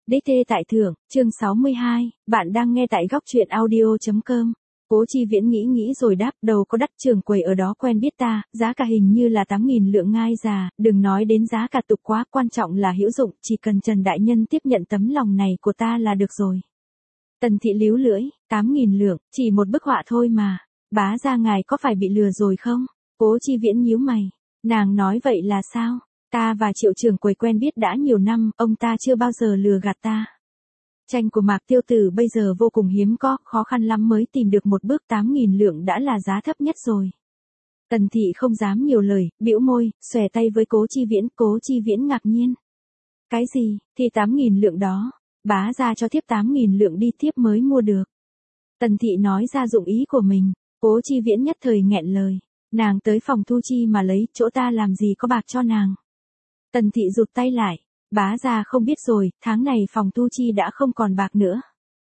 Đế thê tại thượng, chương 62, bạn đang nghe tại góc truyện audio.com. Cố Chi Viễn nghĩ rồi đáp, đầu có đắt trường quầy ở đó quen biết ta, giá cả hình như là 8.000 lượng ngai già, đừng nói đến giá cả tục quá, quan trọng là hữu dụng, chỉ cần Trần Đại Nhân tiếp nhận tấm lòng này của ta là được rồi. Tần thị líu lưỡi, 8.000 lượng, chỉ một bức họa thôi mà, bá gia ngài có phải bị lừa rồi không? Cố Chi Viễn nhíu mày, nàng nói vậy là sao? Ta và Triệu trưởng quầy quen biết đã nhiều năm, ông ta chưa bao giờ lừa gạt ta. Tranh của Mạc Tiêu Tử bây giờ vô cùng hiếm có, khó khăn lắm mới tìm được một bước 8.000 lượng đã là giá thấp nhất rồi. Tần thị không dám nhiều lời, bĩu môi, xòe tay với Cố Chi Viễn ngạc nhiên. Cái gì, thì 8.000 lượng đó, bá ra cho thiếp 8.000 lượng đi, thiếp mới mua được. Tần thị nói ra dụng ý của mình, Cố Chi Viễn nhất thời nghẹn lời. Nàng tới phòng thu chi mà lấy, chỗ ta làm gì có bạc cho nàng. Tần thị rụt tay lại, bá gia không biết rồi, tháng này phòng thu chi đã không còn bạc nữa.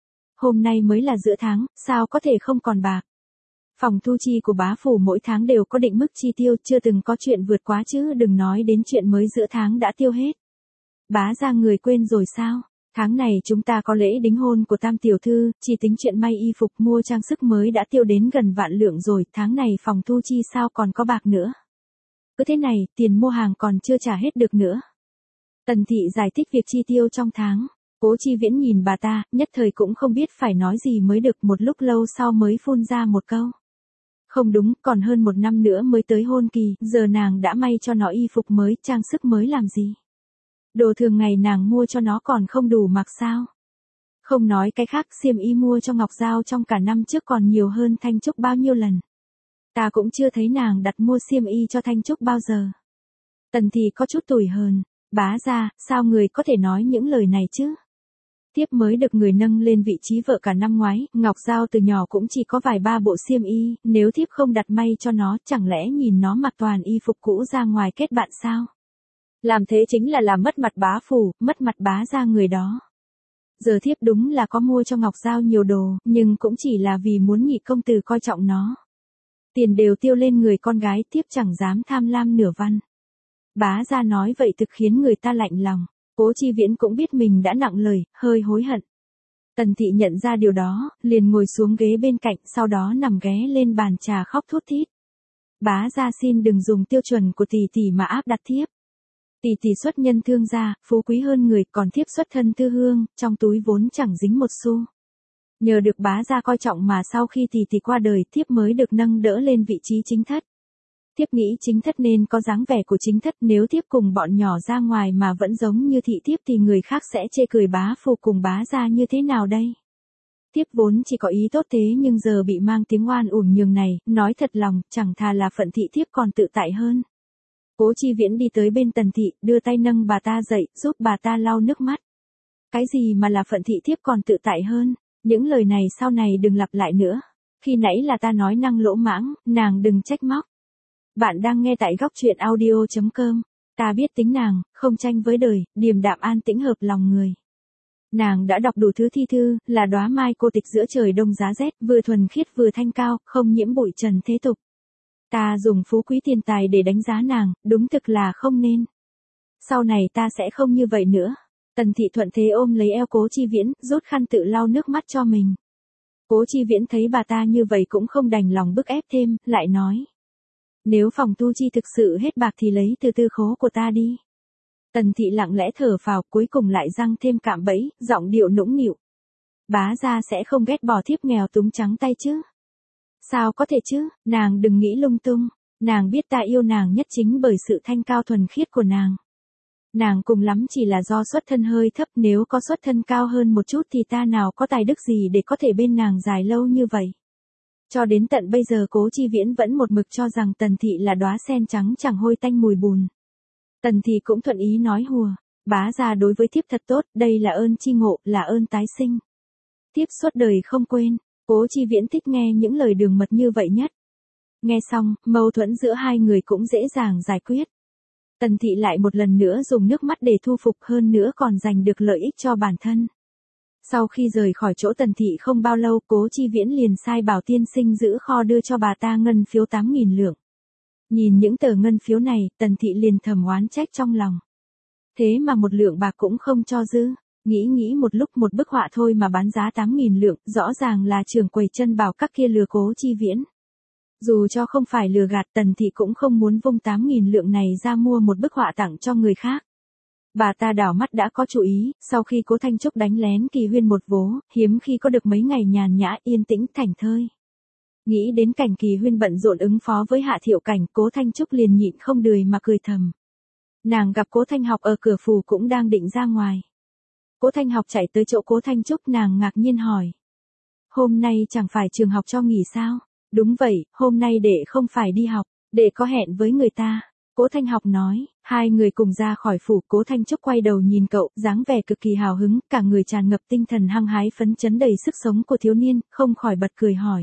Hôm nay mới là giữa tháng, sao có thể không còn bạc. Phòng thu chi của bá phủ mỗi tháng đều có định mức chi tiêu, chưa từng có chuyện vượt quá chứ đừng nói đến chuyện mới giữa tháng đã tiêu hết. Bá gia người quên rồi sao, tháng này chúng ta có lễ đính hôn của tam tiểu thư, chỉ tính chuyện may y phục mua trang sức mới đã tiêu đến gần vạn lượng rồi, tháng này phòng thu chi sao còn có bạc nữa. Cứ thế này, tiền mua hàng còn chưa trả hết được nữa. Tần thị giải thích việc chi tiêu trong tháng. Cố Chi Viễn nhìn bà ta, nhất thời cũng không biết phải nói gì mới được, một lúc lâu sau mới phun ra một câu. Không đúng, còn hơn một năm nữa mới tới hôn kỳ, giờ nàng đã may cho nó y phục mới, trang sức mới làm gì. Đồ thường ngày nàng mua cho nó còn không đủ mặc sao. Không nói cái khác, xiêm y mua cho Ngọc Giao trong cả năm trước còn nhiều hơn Thanh Trúc bao nhiêu lần. Ta cũng chưa thấy nàng đặt mua xiêm y cho Thanh Trúc bao giờ. Tần thì có chút tủi hờn, bá gia, sao người có thể nói những lời này chứ? Thiếp mới được người nâng lên vị trí vợ cả năm ngoái, Ngọc Giao từ nhỏ cũng chỉ có vài ba bộ xiêm y, nếu thiếp không đặt may cho nó, chẳng lẽ nhìn nó mặc toàn y phục cũ ra ngoài kết bạn sao? Làm thế chính là làm mất mặt bá phủ, mất mặt bá gia người đó. Giờ thiếp đúng là có mua cho Ngọc Giao nhiều đồ, nhưng cũng chỉ là vì muốn nhị công tử coi trọng nó. Tiền đều tiêu lên người con gái, thiếp chẳng dám tham lam nửa văn. Bá gia nói vậy thực khiến người ta lạnh lòng. Cố Chi Viễn cũng biết mình đã nặng lời, hơi hối hận. Tần thị nhận ra điều đó, liền ngồi xuống ghế bên cạnh, sau đó nằm ghé lên bàn trà khóc thút thít. Bá gia xin đừng dùng tiêu chuẩn của tỷ tỷ mà áp đặt thiếp. Tỷ tỷ xuất nhân thương gia, phú quý hơn người, còn thiếp xuất thân tư hương, trong túi vốn chẳng dính một xu. Nhờ được bá gia coi trọng mà sau khi tỷ tỷ qua đời, thiếp mới được nâng đỡ lên vị trí chính thất. Thiếp nghĩ chính thất nên có dáng vẻ của chính thất, nếu thiếp cùng bọn nhỏ ra ngoài mà vẫn giống như thị thiếp thì người khác sẽ chê cười bá phụ cùng bá gia như thế nào đây. Thiếp vốn chỉ có ý tốt thế nhưng giờ bị mang tiếng oan uổng nhường này, nói thật lòng, chẳng thà là phận thị thiếp còn tự tại hơn. Cố Chi Viễn đi tới bên Tần thị, đưa tay nâng bà ta dậy, giúp bà ta lau nước mắt. Cái gì mà là phận thị thiếp còn tự tại hơn, những lời này sau này đừng lặp lại nữa. Khi nãy là ta nói năng lỗ mãng, nàng đừng trách móc. Bạn đang nghe tại góc truyện audio.com. Ta biết tính nàng, không tranh với đời, điềm đạm an tĩnh hợp lòng người. Nàng đã đọc đủ thứ thi thư, là đóa mai cô tịch giữa trời đông giá rét, vừa thuần khiết vừa thanh cao, không nhiễm bụi trần thế tục. Ta dùng phú quý tiền tài để đánh giá nàng, đúng thực là không nên. Sau này ta sẽ không như vậy nữa. Tần thị thuận thế ôm lấy eo Cố Chi Viễn, rút khăn tự lau nước mắt cho mình. Cố Chi Viễn thấy bà ta như vậy cũng không đành lòng bức ép thêm, lại nói. Nếu phòng tu chi thực sự hết bạc thì lấy từ tư khố của ta đi. Tần thị lặng lẽ thở phào, cuối cùng lại răng thêm cạm bẫy, giọng điệu nũng nịu. Bá gia sẽ không ghét bỏ thiếp nghèo túng trắng tay chứ? Sao có thể chứ, nàng đừng nghĩ lung tung, nàng biết ta yêu nàng nhất chính bởi sự thanh cao thuần khiết của nàng. Nàng cùng lắm chỉ là do xuất thân hơi thấp, nếu có xuất thân cao hơn một chút thì ta nào có tài đức gì để có thể bên nàng dài lâu như vậy. Cho đến tận bây giờ Cố Chi Viễn vẫn một mực cho rằng Tần thị là đóa sen trắng chẳng hôi tanh mùi bùn. Tần thị cũng thuận ý nói hùa, bá gia đối với thiếp thật tốt, đây là ơn chi ngộ, là ơn tái sinh. Thiếp suốt đời không quên. Cố Chi Viễn thích nghe những lời đường mật như vậy nhất. Nghe xong, mâu thuẫn giữa hai người cũng dễ dàng giải quyết. Tần thị lại một lần nữa dùng nước mắt để thu phục, hơn nữa còn giành được lợi ích cho bản thân. Sau khi rời khỏi chỗ Tần thị không bao lâu, Cố Chi Viễn liền sai bảo tiên sinh giữ kho đưa cho bà ta ngân phiếu 8.000 lượng. Nhìn những tờ ngân phiếu này, Tần thị liền thầm oán trách trong lòng. Thế mà một lượng bạc cũng không cho dư. Nghĩ một lúc một bức họa thôi mà bán giá 8.000 lượng, rõ ràng là trưởng quầy chân bảo các kia lừa Cố Chi Viễn. Dù cho không phải lừa gạt, Tần Thị cũng không muốn vung 8.000 lượng này ra mua một bức họa tặng cho người khác. Bà ta đảo mắt đã có chủ ý, sau khi Cố Thanh Trúc đánh lén Kỳ Huyên một vố, hiếm khi có được mấy ngày nhàn nhã yên tĩnh thảnh thơi. Nghĩ đến cảnh Kỳ Huyên bận rộn ứng phó với Hạ Thiệu Cảnh, Cố Thanh Trúc liền nhịn không đười mà cười thầm. Nàng gặp Cố Thanh Học ở cửa phủ cũng đang định ra ngoài. Cố Thanh Học chạy tới chỗ Cố Thanh Trúc, nàng ngạc nhiên hỏi. Hôm nay chẳng phải trường học cho nghỉ sao? Đúng vậy, hôm nay đệ không phải đi học, đệ có hẹn với người ta. Cố Thanh Học nói, hai người cùng ra khỏi phủ. Cố Thanh Trúc quay đầu nhìn cậu, dáng vẻ cực kỳ hào hứng, cả người tràn ngập tinh thần hăng hái phấn chấn đầy sức sống của thiếu niên, không khỏi bật cười hỏi.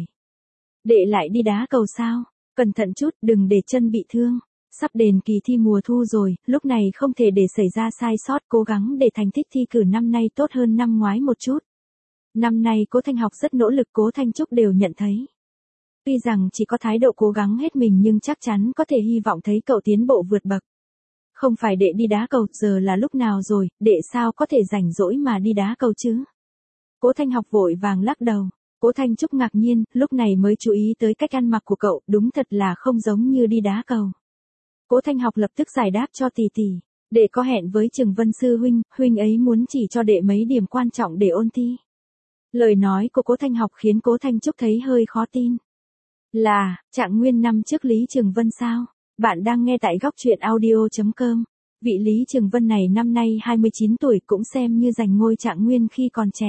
Đệ lại đi đá cầu sao? Cẩn thận chút, đừng để chân bị thương. Sắp đến kỳ thi mùa thu rồi, lúc này không thể để xảy ra sai sót, cố gắng để thành tích thi cử năm nay tốt hơn năm ngoái một chút. Năm nay Cố Thanh Học rất nỗ lực, Cố Thanh Trúc đều nhận thấy. Tuy rằng chỉ có thái độ cố gắng hết mình nhưng chắc chắn có thể hy vọng thấy cậu tiến bộ vượt bậc. Không phải đệ đi đá cầu, giờ là lúc nào rồi, đệ sao có thể rảnh rỗi mà đi đá cầu chứ? Cố Thanh Học vội vàng lắc đầu. Cố Thanh Trúc ngạc nhiên, lúc này mới chú ý tới cách ăn mặc của cậu, đúng thật là không giống như đi đá cầu. Cố Thanh Học lập tức giải đáp cho tỷ tỷ. Đệ có hẹn với Trừng Vân sư huynh, huynh ấy muốn chỉ cho đệ mấy điểm quan trọng để ôn thi. Lời nói của Cố Thanh Học khiến Cố Thanh Trúc thấy hơi khó tin. Là, Trạng Nguyên năm trước Lý Trường Vân sao? Bạn đang nghe tại góc truyện audio.com. Vị Lý Trường Vân này năm nay 29 tuổi, cũng xem như giành ngôi Trạng Nguyên khi còn trẻ.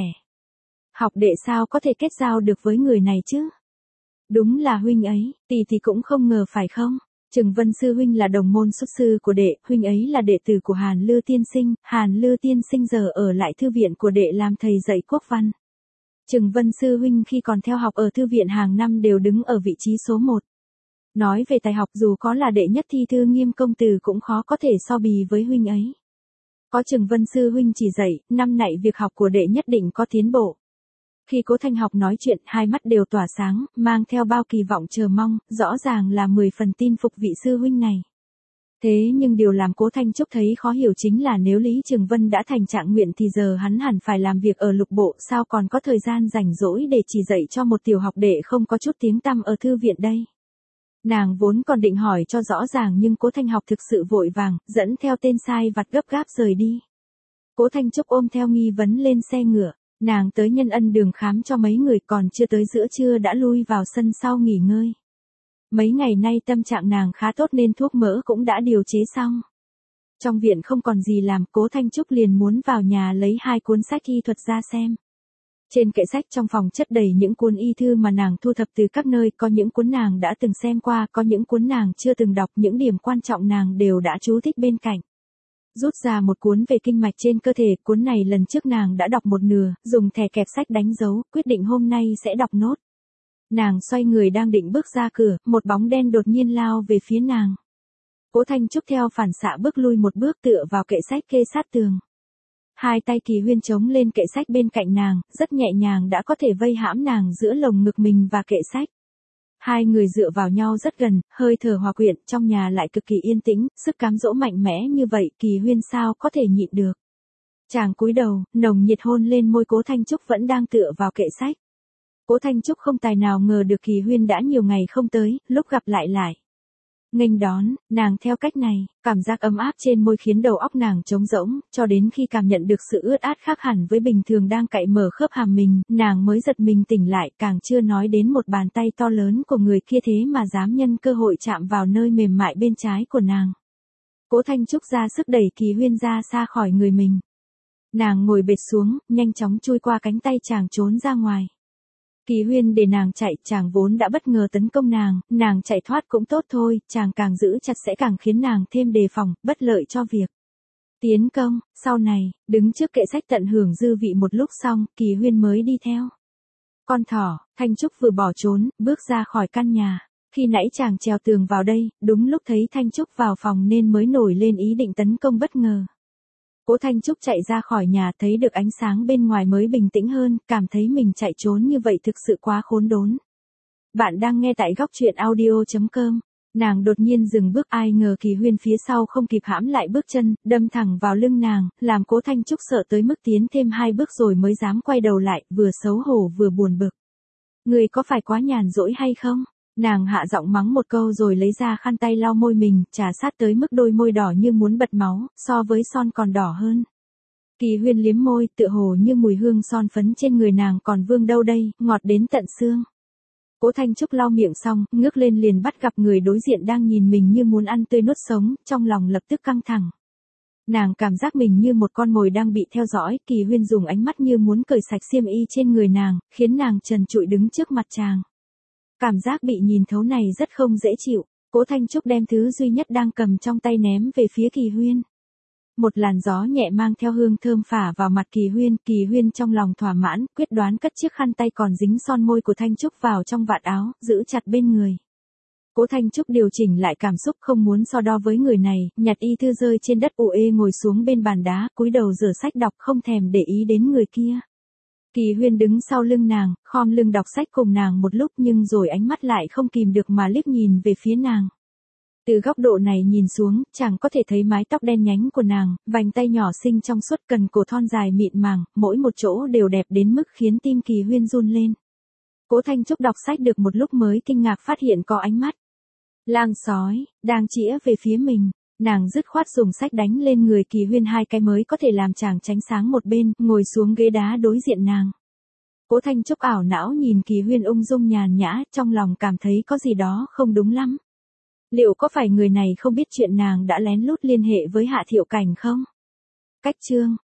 Học đệ sao có thể kết giao được với người này chứ? Đúng là huynh ấy, tỷ thì cũng không ngờ phải không? Trừng Vân sư huynh là đồng môn xuất sư của đệ, huynh ấy là đệ tử của Hàn Lư tiên sinh, Hàn Lư tiên sinh giờ ở lại thư viện của đệ làm thầy dạy quốc văn. Trừng Vân sư huynh khi còn theo học ở thư viện hàng năm đều đứng ở vị trí số 1. Nói về tài học, dù có là đệ nhất thi thư Nghiêm công tử cũng khó có thể so bì với huynh ấy. Có Trừng Vân sư huynh chỉ dạy, năm nãy việc học của đệ nhất định có tiến bộ. Khi Cố Thanh Học nói chuyện, hai mắt đều tỏa sáng, mang theo bao kỳ vọng chờ mong, rõ ràng là 10 phần tin phục vị sư huynh này. Thế nhưng điều làm Cố Thanh Trúc thấy khó hiểu chính là nếu Lý Trường Vân đã thành Trạng Nguyện thì giờ hắn hẳn phải làm việc ở lục bộ, sao còn có thời gian rảnh rỗi để chỉ dạy cho một tiểu học đệ không có chút tiếng tăm ở thư viện đây. Nàng vốn còn định hỏi cho rõ ràng nhưng Cố Thanh Học thực sự vội vàng, dẫn theo tên sai vặt gấp gáp rời đi. Cố Thanh Trúc ôm theo nghi vấn lên xe ngựa. Nàng tới Nhân Ân đường khám cho mấy người, còn chưa tới giữa trưa đã lui vào sân sau nghỉ ngơi. Mấy ngày nay tâm trạng nàng khá tốt nên thuốc mỡ cũng đã điều chế xong. Trong viện không còn gì làm, Cố Thanh Trúc liền muốn vào nhà lấy 2 cuốn sách y thuật ra xem. Trên kệ sách trong phòng chất đầy những cuốn y thư mà nàng thu thập từ các nơi, có những cuốn nàng đã từng xem qua, có những cuốn nàng chưa từng đọc, những điểm quan trọng nàng đều đã chú thích bên cạnh. Rút ra một cuốn về kinh mạch trên cơ thể, cuốn này lần trước nàng đã đọc một nửa, dùng thẻ kẹp sách đánh dấu, quyết định hôm nay sẽ đọc nốt. Nàng xoay người đang định bước ra cửa, một bóng đen đột nhiên lao về phía nàng. Cố Thanh Trúc theo phản xạ bước lui một bước, tựa vào kệ sách kê sát tường. Hai tay Kỳ Huyên chống lên kệ sách bên cạnh nàng, rất nhẹ nhàng đã có thể vây hãm nàng giữa lồng ngực mình và kệ sách. Hai người dựa vào nhau rất gần, hơi thở hòa quyện, trong nhà lại cực kỳ yên tĩnh, sức cám dỗ mạnh mẽ như vậy, Kỳ Huyên sao có thể nhịn được. Chàng cúi đầu, nồng nhiệt hôn lên môi Cố Thanh Trúc vẫn đang tựa vào kệ sách. Cố Thanh Trúc không tài nào ngờ được Kỳ Huyên đã nhiều ngày không tới, lúc gặp lại. Nghênh đón, nàng theo cách này, cảm giác ấm áp trên môi khiến đầu óc nàng trống rỗng, cho đến khi cảm nhận được sự ướt át khác hẳn với bình thường đang cạy mở khớp hàm mình, nàng mới giật mình tỉnh lại, càng chưa nói đến một bàn tay to lớn của người kia thế mà dám nhân cơ hội chạm vào nơi mềm mại bên trái của nàng. Cố Thanh Trúc ra sức đẩy Kỳ Huyên ra xa khỏi người mình. Nàng ngồi bệt xuống, nhanh chóng chui qua cánh tay chàng trốn ra ngoài. Kỳ Huyên để nàng chạy, chàng vốn đã bất ngờ tấn công nàng chạy thoát cũng tốt thôi, chàng càng giữ chặt sẽ càng khiến nàng thêm đề phòng, bất lợi cho việc tiến công. Sau này, đứng trước kệ sách tận hưởng dư vị một lúc xong, Kỳ Huyên mới đi theo. Con thỏ, Thanh Trúc vừa bỏ trốn, bước ra khỏi căn nhà. Khi nãy chàng trèo tường vào đây, đúng lúc thấy Thanh Trúc vào phòng nên mới nổi lên ý định tấn công bất ngờ. Cố Thanh Trúc chạy ra khỏi nhà, thấy được ánh sáng bên ngoài mới bình tĩnh hơn, cảm thấy mình chạy trốn như vậy thực sự quá khốn đốn. Bạn đang nghe tại góc truyện audio.com. Nàng đột nhiên dừng bước, ai ngờ Kỳ Huyên phía sau không kịp hãm lại bước chân, đâm thẳng vào lưng nàng, làm Cố Thanh Trúc sợ tới mức tiến thêm 2 bước rồi mới dám quay đầu lại, vừa xấu hổ vừa buồn bực. Người có phải quá nhàn rỗi hay không? Nàng hạ giọng mắng một câu rồi lấy ra khăn tay lau môi mình, trà sát tới mức đôi môi đỏ như muốn bật máu, so với son còn đỏ hơn. Kỳ Huyên liếm môi, tựa hồ như mùi hương son phấn trên người nàng còn vương đâu đây, ngọt đến tận xương. Cố Thanh Trúc lau miệng xong, ngước lên liền bắt gặp người đối diện đang nhìn mình như muốn ăn tươi nuốt sống, trong lòng lập tức căng thẳng. Nàng cảm giác mình như một con mồi đang bị theo dõi, Kỳ Huyên dùng ánh mắt như muốn cởi sạch xiêm y trên người nàng, khiến nàng trần trụi đứng trước mặt chàng. Cảm giác bị nhìn thấu này rất không dễ chịu, Cố Thanh Trúc đem thứ duy nhất đang cầm trong tay ném về phía Kỳ Huyên. Một làn gió nhẹ mang theo hương thơm phả vào mặt Kỳ Huyên trong lòng thỏa mãn, quyết đoán cất chiếc khăn tay còn dính son môi của Thanh Trúc vào trong vạt áo, giữ chặt bên người. Cố Thanh Trúc điều chỉnh lại cảm xúc không muốn so đo với người này, nhặt y thư rơi trên đất uể ngồi xuống bên bàn đá, cúi đầu rửa sách đọc không thèm để ý đến người kia. Kỳ Huyên đứng sau lưng nàng, khom lưng đọc sách cùng nàng một lúc nhưng rồi ánh mắt lại không kìm được mà liếc nhìn về phía nàng. Từ góc độ này nhìn xuống, chàng có thể thấy mái tóc đen nhánh của nàng, vành tay nhỏ xinh trong suốt, cần cổ thon dài mịn màng, mỗi một chỗ đều đẹp đến mức khiến tim Kỳ Huyên run lên. Cố Thanh Trúc đọc sách được một lúc mới kinh ngạc phát hiện có ánh mắt lang sói đang chĩa về phía mình. Nàng dứt khoát dùng sách đánh lên người Kỳ Huyên 2 cái mới có thể làm chàng tránh sáng một bên, ngồi xuống ghế đá đối diện nàng. Cố Thanh Trúc ảo não nhìn Kỳ Huyên ung dung nhàn nhã, trong lòng cảm thấy có gì đó không đúng lắm. Liệu có phải người này không biết chuyện nàng đã lén lút liên hệ với Hạ Thiệu Cảnh không? Cách chương